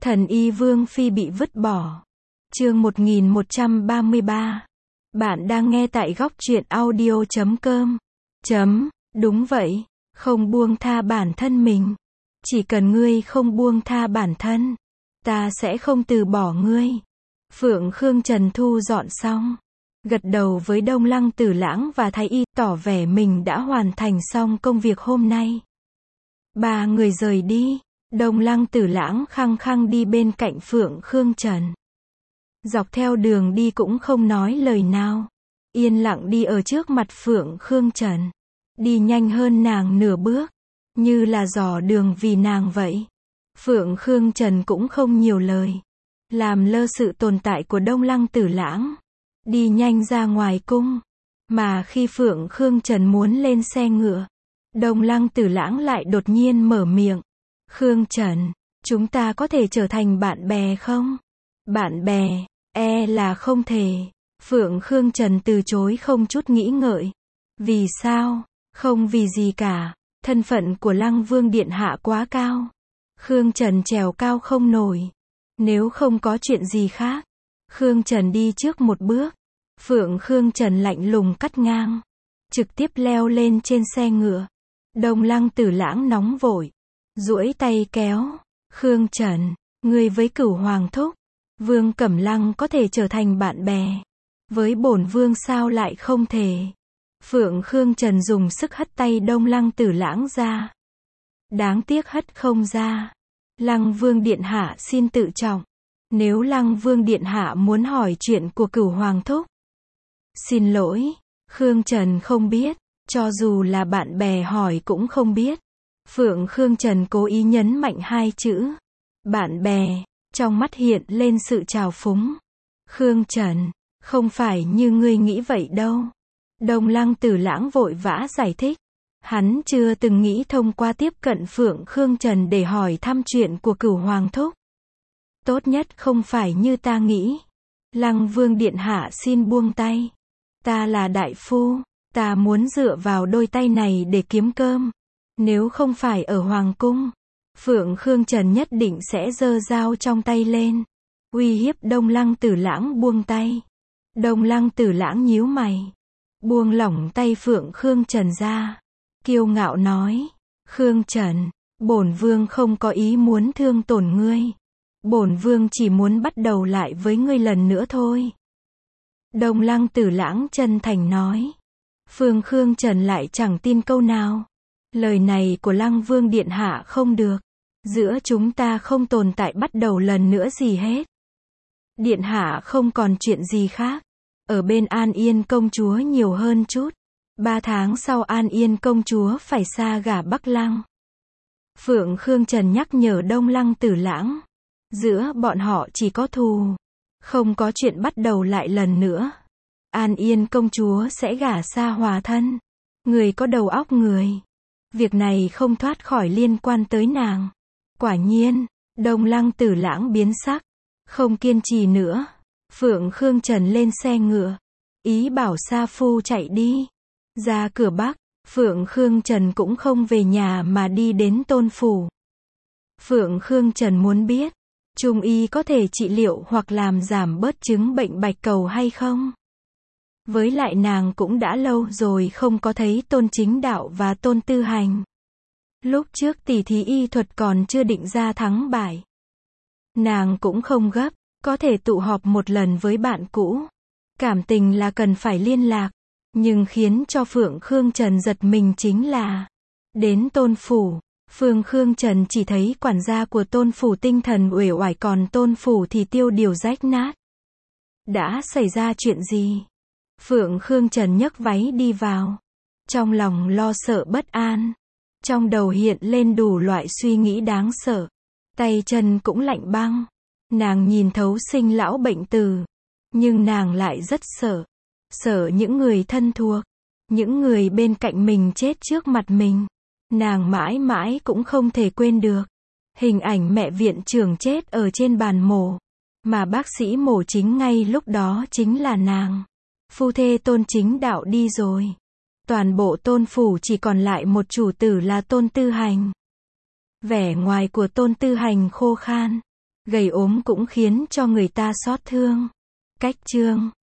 Thần y Vương Phi bị vứt bỏ. Chương 1133. Bạn đang nghe tại góc truyện audio.com. Đúng vậy, không buông tha bản thân mình. Chỉ cần ngươi không buông tha bản thân, ta sẽ không từ bỏ ngươi. Phượng Khương Trần thu dọn xong, gật đầu với Đông Lăng Tử Lãng và Thái Y, tỏ vẻ mình đã hoàn thành xong công việc hôm nay. Ba người rời đi, Đông Lăng Tử Lãng khăng khăng đi bên cạnh Phượng Khương Trần. Dọc theo đường đi cũng không nói lời nào, yên lặng đi ở trước mặt Phượng Khương Trần. Đi nhanh hơn nàng nửa bước, như là dò đường vì nàng vậy. Phượng Khương Trần cũng không nhiều lời, làm lơ sự tồn tại của Đông Lăng Tử Lãng, đi nhanh ra ngoài cung. Mà khi Phượng Khương Trần muốn lên xe ngựa, Đông Lăng Tử Lãng lại đột nhiên mở miệng. Khương Trần, chúng ta có thể trở thành bạn bè không? Bạn bè, là không thể. Phượng Khương Trần từ chối không chút nghĩ ngợi. Vì sao? Không vì gì cả. Thân phận của Lăng Vương Điện Hạ quá cao. Khương Trần trèo cao không nổi. Nếu không có chuyện gì khác, Khương Trần đi trước một bước. Phượng Khương Trần lạnh lùng cắt ngang, trực tiếp leo lên trên xe ngựa. Đông Lăng Tử Lãng nóng vội, duỗi tay kéo. Khương Trần, ngươi với Cửu Hoàng thúc, Vương Cẩm Lăng có thể trở thành bạn bè, với bổn vương sao lại không thể? Phượng Khương Trần dùng sức hất tay Đông Lăng Tử Lãng ra. Đáng tiếc hất không ra. Lăng Vương Điện Hạ xin tự trọng. Nếu Lăng Vương Điện Hạ muốn hỏi chuyện của Cửu Hoàng thúc, xin lỗi, Khương Trần không biết, cho dù là bạn bè hỏi cũng không biết. Phượng Khương Trần cố ý nhấn mạnh hai chữ bạn bè, trong mắt hiện lên sự trào phúng. Khương Trần, không phải như ngươi nghĩ vậy đâu. Đông Lăng Tử Lãng vội vã giải thích. Hắn chưa từng nghĩ thông qua tiếp cận Phượng Khương Trần để hỏi thăm chuyện của Cửu Hoàng thúc. Tốt nhất không phải như ta nghĩ. Lăng Vương Điện Hạ xin buông tay. Ta là đại phu, ta muốn dựa vào đôi tay này để kiếm cơm. Nếu không phải ở Hoàng cung, Phượng Khương Trần nhất định sẽ giơ dao trong tay lên, uy hiếp Đông Lăng Tử Lãng buông tay. Đông Lăng Tử Lãng nhíu mày, buông lỏng tay Phượng Khương Trần ra, kiêu ngạo nói. Khương Trần, bổn vương không có ý muốn thương tổn ngươi. Bổn vương chỉ muốn bắt đầu lại với ngươi lần nữa thôi. Đông Lăng Tử Lãng chân thành nói. Phượng Khương Trần lại chẳng tin câu nào. Lời này của Lăng Vương Điện Hạ không được. Giữa chúng ta không tồn tại bắt đầu lần nữa gì hết. Điện Hạ không còn chuyện gì khác. Ở bên An Yên công chúa nhiều hơn chút. 3 tháng sau An Yên công chúa phải xa gả Bắc Lăng. Phượng Khương Trần nhắc nhở Đông Lăng Tử Lãng. Giữa bọn họ chỉ có thù, không có chuyện bắt đầu lại lần nữa. An Yên công chúa sẽ gả xa Hòa thân. Người có đầu óc người. Việc này không thoát khỏi liên quan tới nàng. Quả nhiên, Đông Lăng Tử Lãng biến sắc, không kiên trì nữa. Phượng Khương Trần lên xe ngựa, ý bảo Sa Phu chạy đi. Ra cửa Bắc, Phượng Khương Trần cũng không về nhà mà đi đến Tôn phủ. Phượng Khương Trần muốn biết, Trung y có thể trị liệu hoặc làm giảm bớt chứng bệnh bạch cầu hay không? Với lại nàng cũng đã lâu rồi không có thấy Tôn Chính Đạo và Tôn Tư Hành. Lúc trước tỉ thí y thuật còn chưa định ra thắng bại. Nàng cũng không gấp, có thể tụ họp một lần với bạn cũ. Cảm tình là cần phải liên lạc. Nhưng khiến cho Phượng Khương Trần giật mình chính là, đến Tôn phủ, Phượng Khương Trần chỉ thấy quản gia của Tôn phủ tinh thần uể oải, còn Tôn phủ thì tiêu điều rách nát. Đã xảy ra chuyện gì? Phượng Khương Trần nhấc váy đi vào. Trong lòng lo sợ bất an. Trong đầu hiện lên đủ loại suy nghĩ đáng sợ. Tay chân cũng lạnh băng. Nàng nhìn thấu sinh lão bệnh tử. Nhưng nàng lại rất sợ. Sợ những người thân thuộc. Những người bên cạnh mình chết trước mặt mình. Nàng mãi mãi cũng không thể quên được. Hình ảnh mẹ viện trưởng chết ở trên bàn mổ. Mà bác sĩ mổ chính ngay lúc đó chính là nàng. Phu thê Tôn Chính Đạo đi rồi. Toàn bộ Tôn phủ chỉ còn lại một chủ tử là Tôn Tư Hành. Vẻ ngoài của Tôn Tư Hành khô khan. Gầy ốm cũng khiến cho người ta xót thương. Cách chương